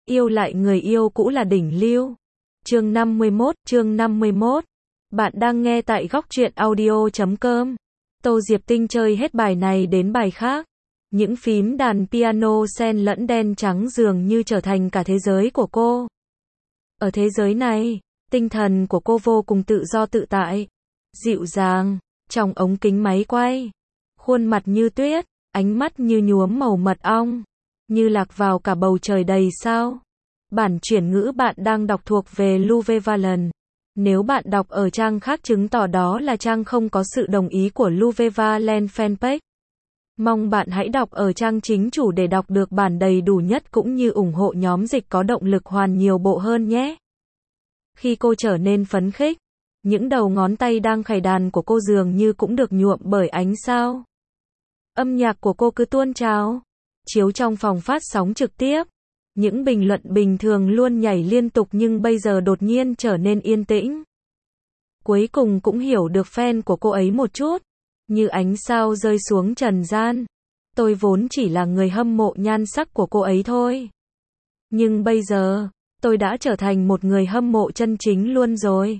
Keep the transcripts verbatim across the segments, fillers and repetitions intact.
Yêu lại người yêu cũ là đỉnh lưu. Chương năm mươi mốt, chương năm mươi mốt. Bạn đang nghe tại góc truyện audio chấm com. Tô Diệp Tinh chơi hết bài này đến bài khác. Những phím đàn piano xen lẫn đen trắng dường như trở thành cả thế giới của cô. Ở thế giới này, tinh thần của cô vô cùng tự do tự tại, dịu dàng, trong ống kính máy quay. Khuôn mặt như tuyết, ánh mắt như nhuốm màu mật ong, như lạc vào cả bầu trời đầy sao. Bản chuyển ngữ bạn đang đọc thuộc về Louve Valen. Nếu bạn đọc ở trang khác chứng tỏ đó là trang không có sự đồng ý của Louve Valen fanpage. Mong bạn hãy đọc ở trang chính chủ để đọc được bản đầy đủ nhất cũng như ủng hộ nhóm dịch có động lực hoàn nhiều bộ hơn nhé. Khi cô trở nên phấn khích, những đầu ngón tay đang khày đàn của cô dường như cũng được nhuộm bởi ánh sao. Âm nhạc của cô cứ tuôn trào, chiếu trong phòng phát sóng trực tiếp. Những bình luận bình thường luôn nhảy liên tục nhưng bây giờ đột nhiên trở nên yên tĩnh. Cuối cùng cũng hiểu được fan của cô ấy một chút. Như ánh sao rơi xuống trần gian. Tôi vốn chỉ là người hâm mộ nhan sắc của cô ấy thôi. Nhưng bây giờ, tôi đã trở thành một người hâm mộ chân chính luôn rồi.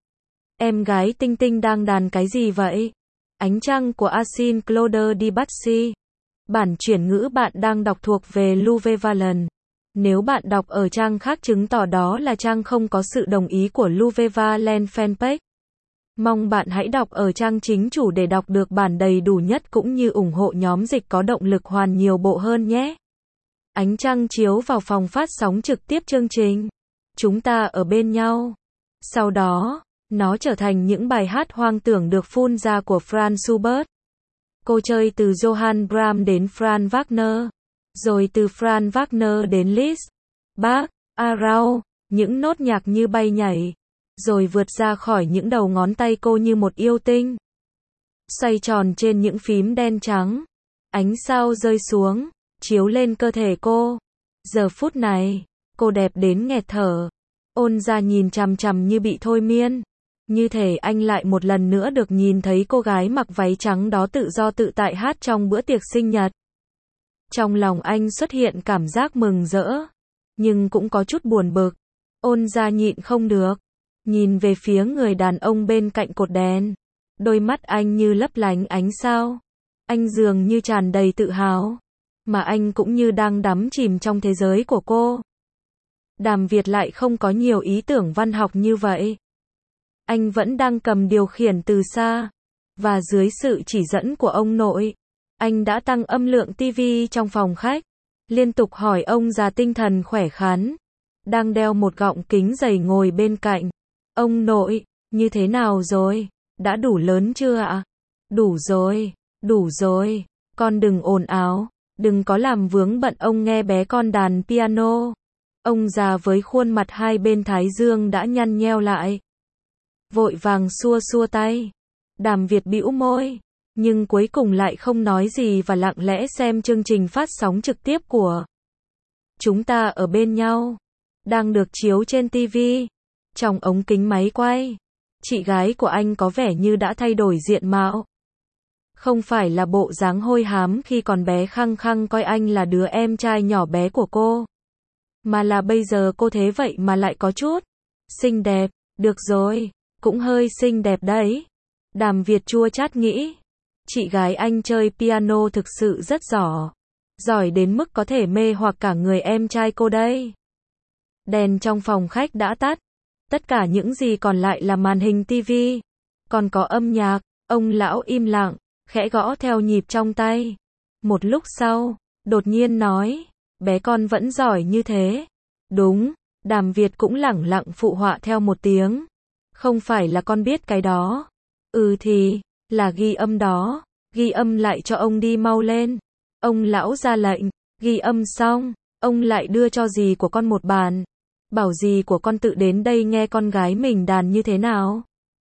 Em gái Tinh Tinh đang đàn cái gì vậy? Ánh trăng của Asin Claude Debussy. Bản chuyển ngữ bạn đang đọc thuộc về Louve Valen. Nếu bạn đọc ở trang khác chứng tỏ đó là trang không có sự đồng ý của Louve Valen fanpage. Mong bạn hãy đọc ở trang chính chủ để đọc được bản đầy đủ nhất cũng như ủng hộ nhóm dịch có động lực hoàn nhiều bộ hơn nhé. Ánh trăng chiếu vào phòng phát sóng trực tiếp chương trình. Chúng ta ở bên nhau. Sau đó, nó trở thành những bài hát hoang tưởng được phun ra của Franz Schubert. Cô chơi từ Johann Brahms đến Franz Wagner. Rồi từ Franz Wagner đến Liszt, Bach, Arau, những nốt nhạc như bay nhảy. Rồi vượt ra khỏi những đầu ngón tay cô như một yêu tinh. Xoay tròn trên những phím đen trắng. Ánh sao rơi xuống, chiếu lên cơ thể cô. Giờ phút này, cô đẹp đến nghẹt thở. Ôn ra nhìn chằm chằm như bị thôi miên. Như thể anh lại một lần nữa được nhìn thấy cô gái mặc váy trắng đó tự do tự tại hát trong bữa tiệc sinh nhật. Trong lòng anh xuất hiện cảm giác mừng rỡ, nhưng cũng có chút buồn bực. Ôn ra nhịn không được, nhìn về phía người đàn ông bên cạnh cột đèn. Đôi mắt anh như lấp lánh ánh sao. Anh dường như tràn đầy tự hào, mà anh cũng như đang đắm chìm trong thế giới của cô. Đàm Việt lại không có nhiều ý tưởng văn học như vậy. Anh vẫn đang cầm điều khiển từ xa, và dưới sự chỉ dẫn của ông nội, anh đã tăng âm lượng tivi trong phòng khách, liên tục hỏi ông già tinh thần khỏe khoắn, đang đeo một gọng kính dày ngồi bên cạnh. Ông nội, như thế nào rồi? Đã đủ lớn chưa ạ? Đủ rồi, đủ rồi, con đừng ồn ào, đừng có làm vướng bận ông nghe bé con đàn piano. Ông già với khuôn mặt hai bên thái dương đã nhăn nheo lại. Vội vàng xua xua tay. Đàm Việt bĩu môi, nhưng cuối cùng lại không nói gì và lặng lẽ xem chương trình phát sóng trực tiếp của Chúng ta ở bên nhau, đang được chiếu trên tivi. Trong ống kính máy quay, chị gái của anh có vẻ như đã thay đổi diện mạo. Không phải là bộ dáng hôi hám khi còn bé khăng khăng coi anh là đứa em trai nhỏ bé của cô. Mà là bây giờ cô thế vậy mà lại có chút xinh đẹp. Được rồi, cũng hơi xinh đẹp đấy. Đàm Việt chua chát nghĩ. Chị gái anh chơi piano thực sự rất giỏi. Giỏi đến mức có thể mê hoặc cả người em trai cô đây. Đèn trong phòng khách đã tắt. Tất cả những gì còn lại là màn hình tivi. Còn có âm nhạc. Ông lão im lặng, khẽ gõ theo nhịp trong tay. Một lúc sau, đột nhiên nói, bé con vẫn giỏi như thế. Đúng, Đàm Việt cũng lẳng lặng phụ họa theo một tiếng. Không phải là con biết cái đó. Ừ thì, là ghi âm đó. Ghi âm lại cho ông đi mau lên. Ông lão ra lệnh, ghi âm xong, ông lại đưa cho dì của con một bàn. Bảo dì của con tự đến đây nghe con gái mình đàn như thế nào.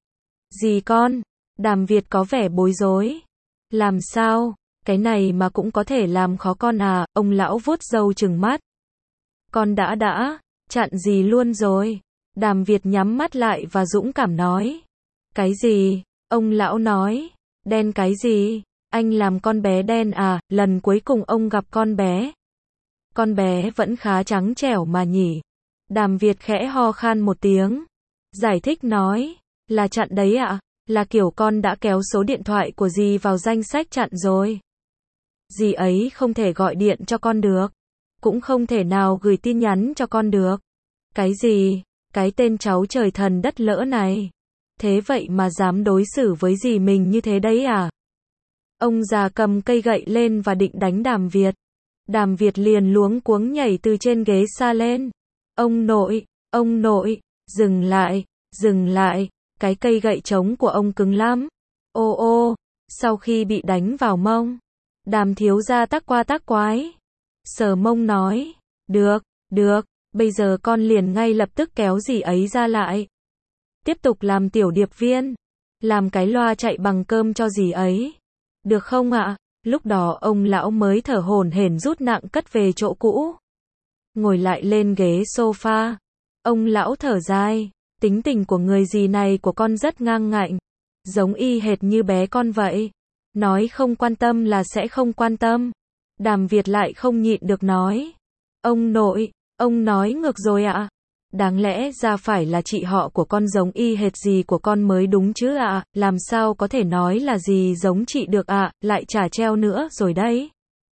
Dì con, Đàm Việt có vẻ bối rối. Làm sao, cái này mà cũng có thể làm khó con à, ông lão vuốt râu trừng mắt. Con đã đã, chặn dì luôn rồi. Đàm Việt nhắm mắt lại và dũng cảm nói. Cái gì? Ông lão nói. Đen cái gì? Anh làm con bé đen à? Lần cuối cùng ông gặp con bé Con bé vẫn khá trắng trẻo mà nhỉ. Đàm Việt khẽ ho khan một tiếng. Giải thích nói, là chặn đấy ạ, là kiểu con đã kéo số điện thoại của dì vào danh sách chặn rồi. Dì ấy không thể gọi điện cho con được, cũng không thể nào gửi tin nhắn cho con được. Cái gì? Cái tên cháu trời thần đất lỡ này. Thế vậy mà dám đối xử với dì mình như thế đấy à? Ông già cầm cây gậy lên và định đánh Đàm Việt. Đàm Việt liền luống cuống nhảy từ trên ghế xa lên. Ông nội, ông nội, dừng lại, dừng lại, cái cây gậy trống của ông cứng lắm. Ô ô, sau khi bị đánh vào mông, Đàm thiếu gia tắc qua tắc quái. Sờ mông nói, được, được, bây giờ con liền ngay lập tức kéo dì ấy ra lại. Tiếp tục làm tiểu điệp viên, làm cái loa chạy bằng cơm cho dì ấy. Được không ạ? Lúc đó ông lão mới thở hổn hển rút nặng cất về chỗ cũ. Ngồi lại lên ghế sofa. Ông lão thở dài, tính tình của người dì này của con rất ngang ngạnh, giống y hệt như bé con vậy. Nói không quan tâm là sẽ không quan tâm. Đàm Việt lại không nhịn được nói. Ông nội, ông nói ngược rồi ạ. Đáng lẽ ra phải là chị họ của con giống y hệt dì của con mới đúng chứ ạ, làm sao có thể nói là dì giống chị được ạ, lại chả treo nữa rồi đấy.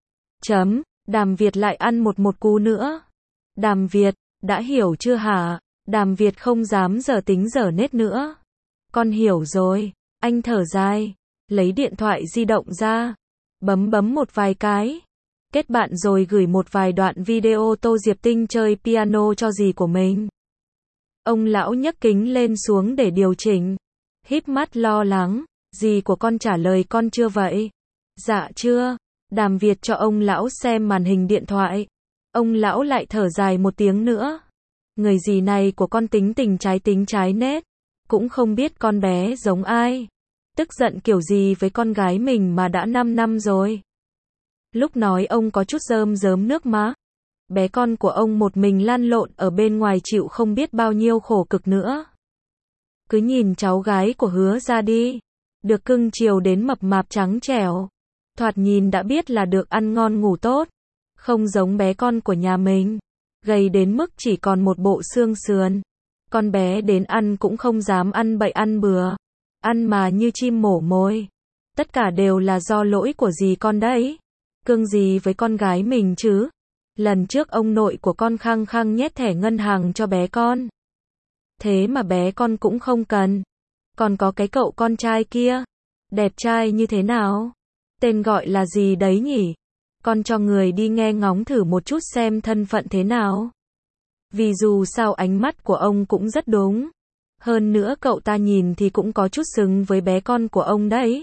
Chấm, Đàm Việt lại ăn một một cú nữa. Đàm Việt, đã hiểu chưa hả? Đàm Việt không dám dở tính dở nết nữa. Con hiểu rồi, anh thở dài, lấy điện thoại di động ra, bấm bấm một vài cái. Kết bạn rồi gửi một vài đoạn video Tô Diệp Tinh chơi piano cho dì của mình. Ông lão nhấc kính lên xuống để điều chỉnh. Híp mắt lo lắng, dì của con trả lời con chưa vậy? Dạ chưa. Đàm Việt cho ông lão xem màn hình điện thoại. Ông lão lại thở dài một tiếng nữa. Người dì này của con tính tình trái tính trái nết, cũng không biết con bé giống ai. Tức giận kiểu gì với con gái mình mà đã năm năm rồi. Lúc nói ông có chút rơm rớm nước má. Bé con của ông một mình lăn lộn ở bên ngoài chịu không biết bao nhiêu khổ cực nữa. Cứ nhìn cháu gái của Hứa ra đi. Được cưng chiều đến mập mạp trắng trẻo. Thoạt nhìn đã biết là được ăn ngon ngủ tốt. Không giống bé con của nhà mình. Gầy đến mức chỉ còn một bộ xương sườn. Con bé đến ăn cũng không dám ăn bậy ăn bừa. Ăn mà như chim mổ mồi. Tất cả đều là do lỗi của dì con đấy. Cưng gì với con gái mình chứ? Lần trước ông nội của con khăng khăng nhét thẻ ngân hàng cho bé con. Thế mà bé con cũng không cần. Còn có cái cậu con trai kia. Đẹp trai như thế nào? Tên gọi là gì đấy nhỉ? Con cho người đi nghe ngóng thử một chút xem thân phận thế nào. Vì dù sao ánh mắt của ông cũng rất đúng. Hơn nữa cậu ta nhìn thì cũng có chút xứng với bé con của ông đấy.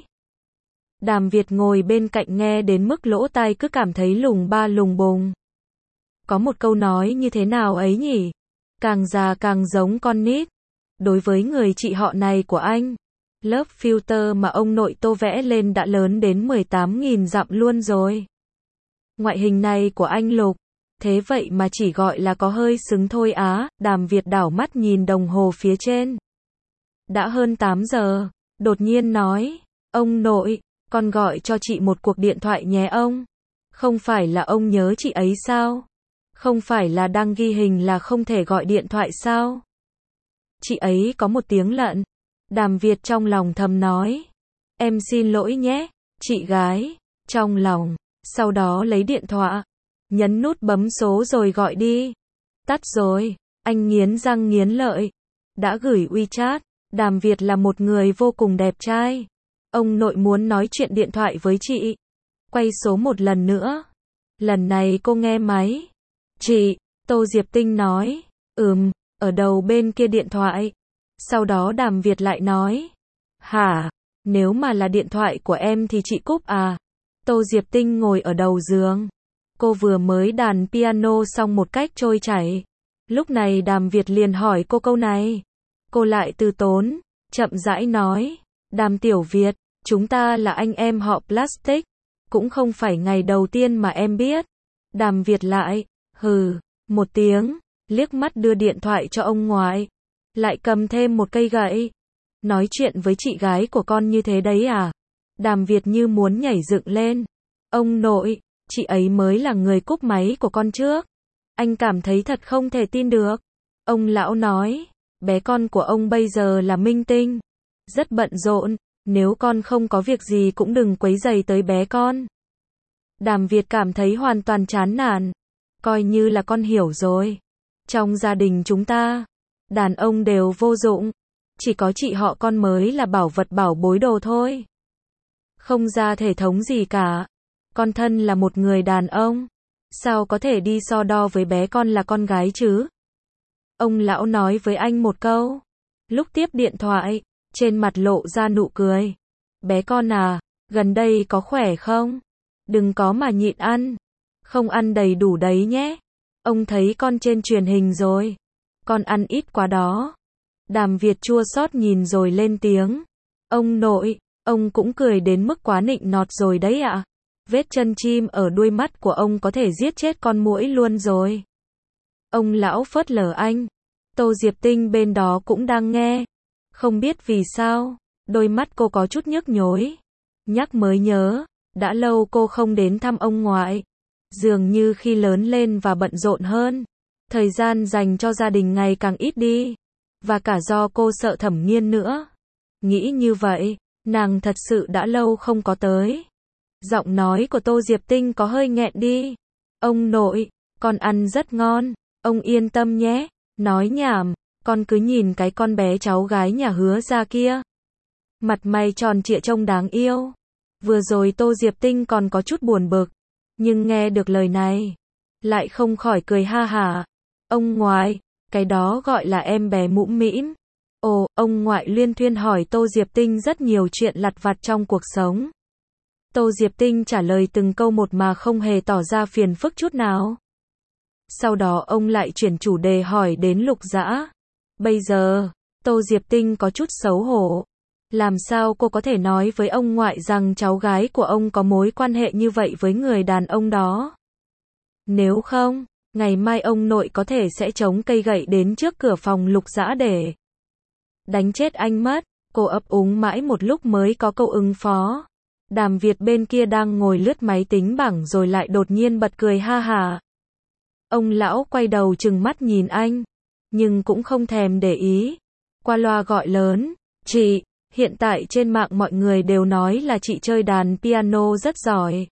Đàm Việt ngồi bên cạnh nghe đến mức lỗ tai cứ cảm thấy lùng ba lùng bùng. Có một câu nói như thế nào ấy nhỉ? Càng già càng giống con nít. Đối với người chị họ này của anh, lớp filter mà ông nội Tô vẽ lên đã lớn đến mười tám nghìn dặm luôn rồi. Ngoại hình này của anh Lục, thế vậy mà chỉ gọi là có hơi xứng thôi á. Đàm Việt đảo mắt nhìn đồng hồ phía trên. Đã hơn tám giờ, đột nhiên nói, ông nội, con gọi cho chị một cuộc điện thoại nhé ông. Không phải là ông nhớ chị ấy sao? Không phải là đang ghi hình là không thể gọi điện thoại sao? Chị ấy có một tiếng lận. Đàm Việt trong lòng thầm nói. Em xin lỗi nhé, chị gái. Trong lòng. Sau đó lấy điện thoại. Nhấn nút bấm số rồi gọi đi. Tắt rồi. Anh nghiến răng nghiến lợi. Đã gửi WeChat. Đàm Việt là một người vô cùng đẹp trai. Ông nội muốn nói chuyện điện thoại với chị. Quay số một lần nữa. Lần này cô nghe máy. Chị, Tô Diệp Tinh nói. Ừm, ở đầu bên kia điện thoại. Sau đó Đàm Việt lại nói. Hả, nếu mà là điện thoại của em thì chị cúp à? Tô Diệp Tinh ngồi ở đầu giường. Cô vừa mới đàn piano xong một cách trôi chảy. Lúc này Đàm Việt liền hỏi cô câu này. Cô lại từ tốn, chậm rãi nói. Đàm Tiểu Việt, chúng ta là anh em họ Plastic. Cũng không phải ngày đầu tiên mà em biết. Đàm Việt lại, hừ, một tiếng, liếc mắt đưa điện thoại cho ông ngoại. Lại cầm thêm một cây gậy. Nói chuyện với chị gái của con như thế đấy à? Đàm Việt như muốn nhảy dựng lên. Ông nội, chị ấy mới là người cúp máy của con trước. Anh cảm thấy thật không thể tin được. Ông lão nói, bé con của ông bây giờ là minh tinh, rất bận rộn, nếu con không có việc gì cũng đừng quấy rầy tới bé con. Đàm Việt cảm thấy hoàn toàn chán nản. Coi như là con hiểu rồi. Trong gia đình chúng ta, đàn ông đều vô dụng. Chỉ có chị họ con mới là bảo vật bảo bối đồ thôi. Không ra thể thống gì cả. Con thân là một người đàn ông. Sao có thể đi so đo với bé con là con gái chứ? Ông lão nói với anh một câu. Lúc tiếp điện thoại, trên mặt lộ ra nụ cười. Bé con à, gần đây có khỏe không? Đừng có mà nhịn ăn. Không ăn đầy đủ đấy nhé. Ông thấy con trên truyền hình rồi. Con ăn ít quá đó. Đàm Việt chua xót nhìn rồi lên tiếng. Ông nội, ông cũng cười đến mức quá nịnh nọt rồi đấy ạ. Vết chân chim ở đuôi mắt của ông có thể giết chết con muỗi luôn rồi. Ông lão phớt lờ anh. Tô Diệp Tinh bên đó cũng đang nghe. Không biết vì sao, đôi mắt cô có chút nhức nhối. Nhắc mới nhớ, đã lâu cô không đến thăm ông ngoại. Dường như khi lớn lên và bận rộn hơn, thời gian dành cho gia đình ngày càng ít đi. Và cả do cô sợ Thẩm Nghiên nữa. Nghĩ như vậy, nàng thật sự đã lâu không có tới. Giọng nói của Tô Diệp Tinh có hơi nghẹn đi. Ông nội, con ăn rất ngon, ông yên tâm nhé. Nói nhảm, con cứ nhìn cái con bé cháu gái nhà Hứa ra kia. Mặt mày tròn trịa trông đáng yêu. Vừa rồi Tô Diệp Tinh còn có chút buồn bực, nhưng nghe được lời này, lại không khỏi cười ha hả. Ông ngoại, cái đó gọi là em bé mũm mĩm. Ồ, ông ngoại luyên thuyên hỏi Tô Diệp Tinh rất nhiều chuyện lặt vặt trong cuộc sống. Tô Diệp Tinh trả lời từng câu một mà không hề tỏ ra phiền phức chút nào. Sau đó ông lại chuyển chủ đề hỏi đến Lục Dã. Bây giờ, Tô Diệp Tinh có chút xấu hổ. Làm sao cô có thể nói với ông ngoại rằng cháu gái của ông có mối quan hệ như vậy với người đàn ông đó? Nếu không, ngày mai ông nội có thể sẽ chống cây gậy đến trước cửa phòng Lục Dã để đánh chết anh mất. Cô ấp úng mãi một lúc mới có câu ứng phó. Đàm Việt bên kia đang ngồi lướt máy tính bảng rồi lại đột nhiên bật cười ha hả. Ông lão quay đầu trừng mắt nhìn anh, nhưng cũng không thèm để ý. Qua loa gọi lớn, chị, hiện tại trên mạng mọi người đều nói là chị chơi đàn piano rất giỏi.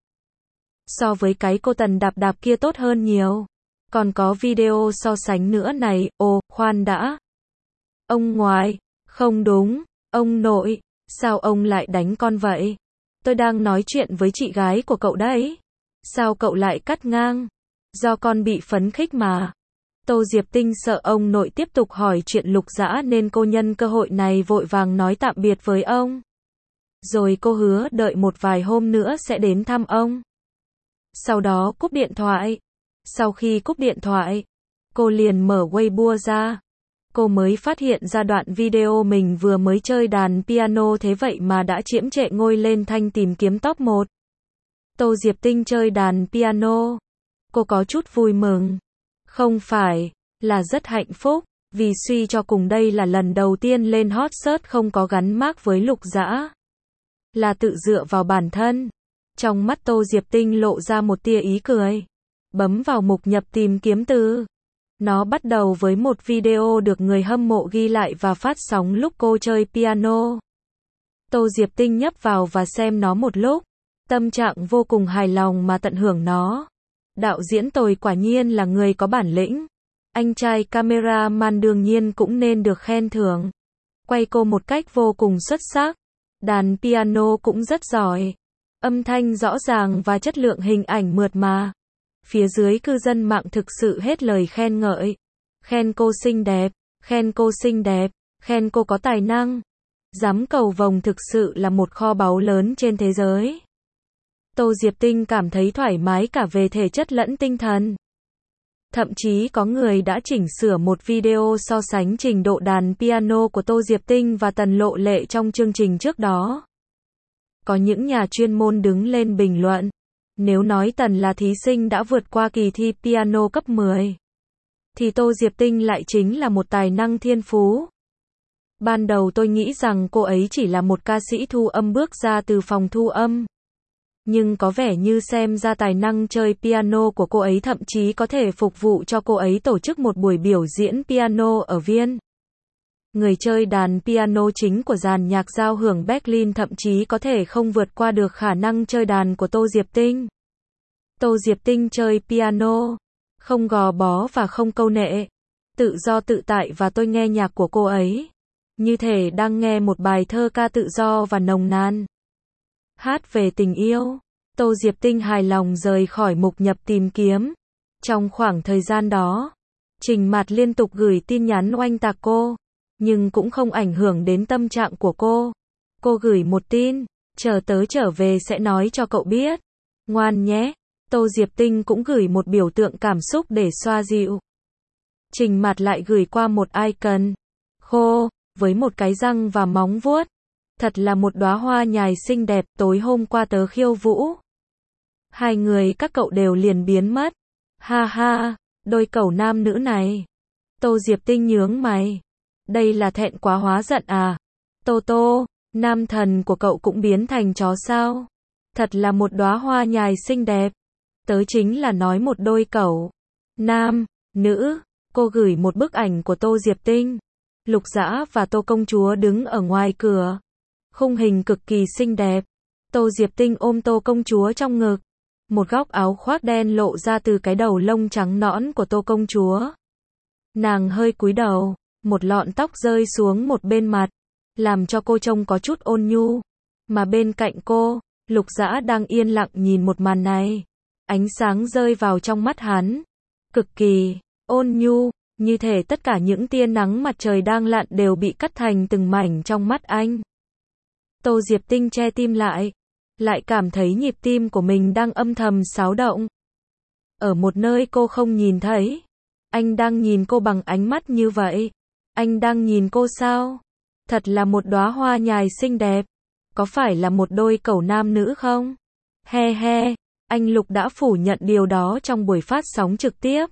So với cái cô Tần đạp đạp kia tốt hơn nhiều. Còn có video so sánh nữa này. Ồ, khoan đã. Ông ngoại, không đúng, ông nội, sao ông lại đánh con vậy? Tôi đang nói chuyện với chị gái của cậu đấy. Sao cậu lại cắt ngang? Do con bị phấn khích mà. Tô Diệp Tinh sợ ông nội tiếp tục hỏi chuyện Lục Dã nên cô nhân cơ hội này vội vàng nói tạm biệt với ông. Rồi cô hứa đợi một vài hôm nữa sẽ đến thăm ông. Sau đó cúp điện thoại. Sau khi cúp điện thoại, cô liền mở Weibo ra. Cô mới phát hiện ra đoạn video mình vừa mới chơi đàn piano thế vậy mà đã chiếm trệ ngôi lên thanh tìm kiếm top một. Tô Diệp Tinh chơi đàn piano. Cô có chút vui mừng. Không phải, là rất hạnh phúc, vì suy cho cùng đây là lần đầu tiên lên hot search không có gắn mác với Lục Dã. Là tự dựa vào bản thân. Trong mắt Tô Diệp Tinh lộ ra một tia ý cười. Bấm vào mục nhập tìm kiếm từ. Nó bắt đầu với một video được người hâm mộ ghi lại và phát sóng lúc cô chơi piano. Tô Diệp Tinh nhấp vào và xem nó một lúc. Tâm trạng vô cùng hài lòng mà tận hưởng nó. Đạo diễn Tồi quả nhiên là người có bản lĩnh. Anh trai cameraman đương nhiên cũng nên được khen thưởng. Quay cô một cách vô cùng xuất sắc. Đàn piano cũng rất giỏi. Âm thanh rõ ràng và chất lượng hình ảnh mượt mà. Phía dưới cư dân mạng thực sự hết lời khen ngợi. Khen cô xinh đẹp, khen cô xinh đẹp, khen cô có tài năng. Giám cầu vồng thực sự là một kho báu lớn trên thế giới. Tô Diệp Tinh cảm thấy thoải mái cả về thể chất lẫn tinh thần. Thậm chí có người đã chỉnh sửa một video so sánh trình độ đàn piano của Tô Diệp Tinh và Tần Lộ Lệ trong chương trình trước đó. Có những nhà chuyên môn đứng lên bình luận. Nếu nói Tần là thí sinh đã vượt qua kỳ thi piano cấp mười, thì Tô Diệp Tinh lại chính là một tài năng thiên phú. Ban đầu tôi nghĩ rằng cô ấy chỉ là một ca sĩ thu âm bước ra từ phòng thu âm. Nhưng có vẻ như xem ra tài năng chơi piano của cô ấy thậm chí có thể phục vụ cho cô ấy tổ chức một buổi biểu diễn piano ở Viên. Người chơi đàn piano chính của dàn nhạc giao hưởng Berlin thậm chí có thể không vượt qua được khả năng chơi đàn của Tô Diệp Tinh. Tô Diệp Tinh chơi piano, không gò bó và không câu nệ, tự do tự tại, và tôi nghe nhạc của cô ấy như thể đang nghe một bài thơ ca tự do và nồng nàn. Hát về tình yêu. Tô Diệp Tinh hài lòng rời khỏi mục nhập tìm kiếm. Trong khoảng thời gian đó, Trình Mạt liên tục gửi tin nhắn oanh tạc cô, nhưng cũng không ảnh hưởng đến tâm trạng của cô. Cô gửi một tin, chờ tớ trở về sẽ nói cho cậu biết. Ngoan nhé. Tô Diệp Tinh cũng gửi một biểu tượng cảm xúc để xoa dịu. Trình Mạt lại gửi qua một icon khô, với một cái răng và móng vuốt. Thật là một đóa hoa nhài xinh đẹp, tối hôm qua tớ khiêu vũ. Hai người các cậu đều liền biến mất. Ha ha, đôi cẩu nam nữ này. Tô Diệp Tinh nhướng mày. Đây là thẹn quá hóa giận à? Tô Tô, nam thần của cậu cũng biến thành chó sao? Thật là một đóa hoa nhài xinh đẹp. Tớ chính là nói một đôi cẩu nam, nữ. Cô gửi một bức ảnh của Tô Diệp Tinh, Lục Dã và Tô công chúa đứng ở ngoài cửa. Khung hình cực kỳ xinh đẹp. Tô Diệp Tinh ôm Tô công chúa trong ngực. Một góc áo khoác đen lộ ra từ cái đầu lông trắng nõn của Tô công chúa. Nàng hơi cúi đầu, một lọn tóc rơi xuống một bên mặt, làm cho cô trông có chút ôn nhu. Mà bên cạnh cô, Lục Dã đang yên lặng nhìn một màn này. Ánh sáng rơi vào trong mắt hắn, cực kỳ ôn nhu, như thể tất cả những tia nắng mặt trời đang lặn đều bị cắt thành từng mảnh trong mắt anh. Tô Diệp Tinh che tim lại, lại cảm thấy nhịp tim của mình đang âm thầm xáo động. Ở một nơi cô không nhìn thấy, anh đang nhìn cô bằng ánh mắt như vậy. Anh đang nhìn cô sao? Thật là một đóa hoa nhài xinh đẹp. Có phải là một đôi cẩu nam nữ không? He he, anh Lục đã phủ nhận điều đó trong buổi phát sóng trực tiếp.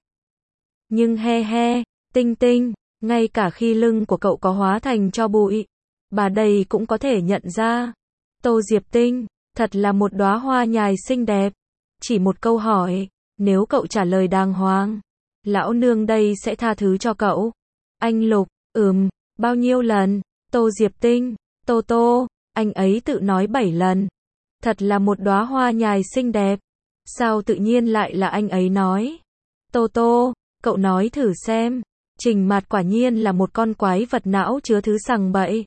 Nhưng he he, Tinh Tinh, ngay cả khi lưng của cậu có hóa thành tro bụi, bà đây cũng có thể nhận ra. Tô Diệp Tinh, thật là một đóa hoa nhài xinh đẹp. Chỉ một câu hỏi, nếu cậu trả lời đàng hoàng, lão nương đây sẽ tha thứ cho cậu. Anh Lục, ừm, bao nhiêu lần? Tô Diệp Tinh, Tô Tô, anh ấy tự nói bảy lần. Thật là một đóa hoa nhài xinh đẹp. Sao tự nhiên lại là anh ấy nói? Tô Tô, cậu nói thử xem. Trình Mạt quả nhiên là một con quái vật não chứa thứ sằng bậy.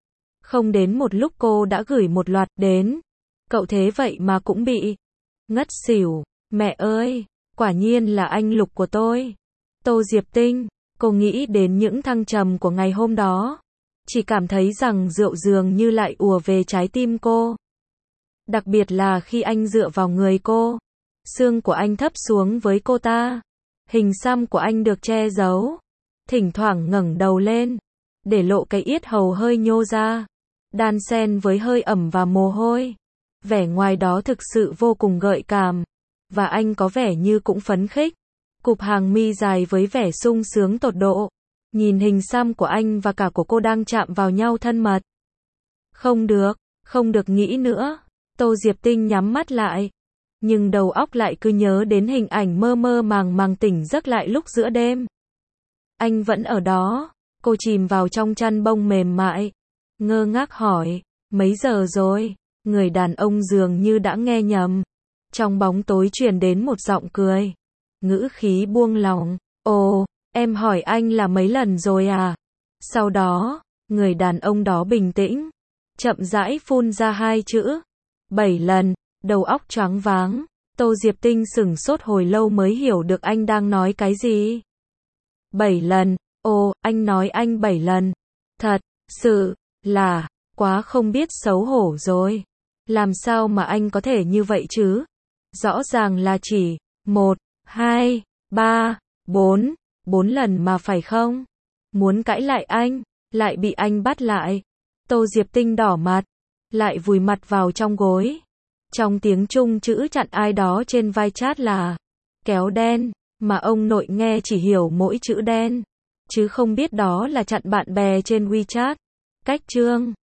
Không đến một lúc cô đã gửi một loạt đến. Cậu thế vậy mà cũng bị ngất xỉu. Mẹ ơi, quả nhiên là anh Lục của tôi. Tô Diệp Tinh, cô nghĩ đến những thăng trầm của ngày hôm đó. Chỉ cảm thấy rằng rượu dường như lại ùa về trái tim cô. Đặc biệt là khi anh dựa vào người cô. Xương của anh thấp xuống với cô ta. Hình xăm của anh được che giấu. Thỉnh thoảng ngẩng đầu lên, để lộ cái yết hầu hơi nhô ra, đan xen với hơi ẩm và mồ hôi. Vẻ ngoài đó thực sự vô cùng gợi cảm. Và anh có vẻ như cũng phấn khích. Cụp hàng mi dài với vẻ sung sướng tột độ. Nhìn hình xăm của anh và cả của cô đang chạm vào nhau thân mật. Không được, không được nghĩ nữa. Tô Diệp Tinh nhắm mắt lại. Nhưng đầu óc lại cứ nhớ đến hình ảnh mơ mơ màng màng tỉnh giấc lại lúc giữa đêm. Anh vẫn ở đó. Cô chìm vào trong chăn bông mềm mại. Ngơ ngác hỏi, mấy giờ rồi? Người đàn ông dường như đã nghe nhầm. Trong bóng tối truyền đến một giọng cười. Ngữ khí buông lỏng. Ồ, em hỏi anh là mấy lần rồi à? Sau đó, người đàn ông đó bình tĩnh, chậm rãi phun ra hai chữ. Bảy lần, đầu óc choáng váng. Tô Diệp Tinh sửng sốt hồi lâu mới hiểu được anh đang nói cái gì. Bảy lần, ồ, anh nói anh bảy lần. Thật sự là quá không biết xấu hổ rồi. Làm sao mà anh có thể như vậy chứ? Rõ ràng là chỉ một, hai, ba, bốn, bốn lần mà phải không? Muốn cãi lại anh, lại bị anh bắt lại. Tô Diệp Tinh đỏ mặt, lại vùi mặt vào trong gối. Trong tiếng Trung chữ chặn ai đó trên vai chat là kéo đen, mà ông nội nghe chỉ hiểu mỗi chữ đen, chứ không biết đó là chặn bạn bè trên WeChat. Cách chương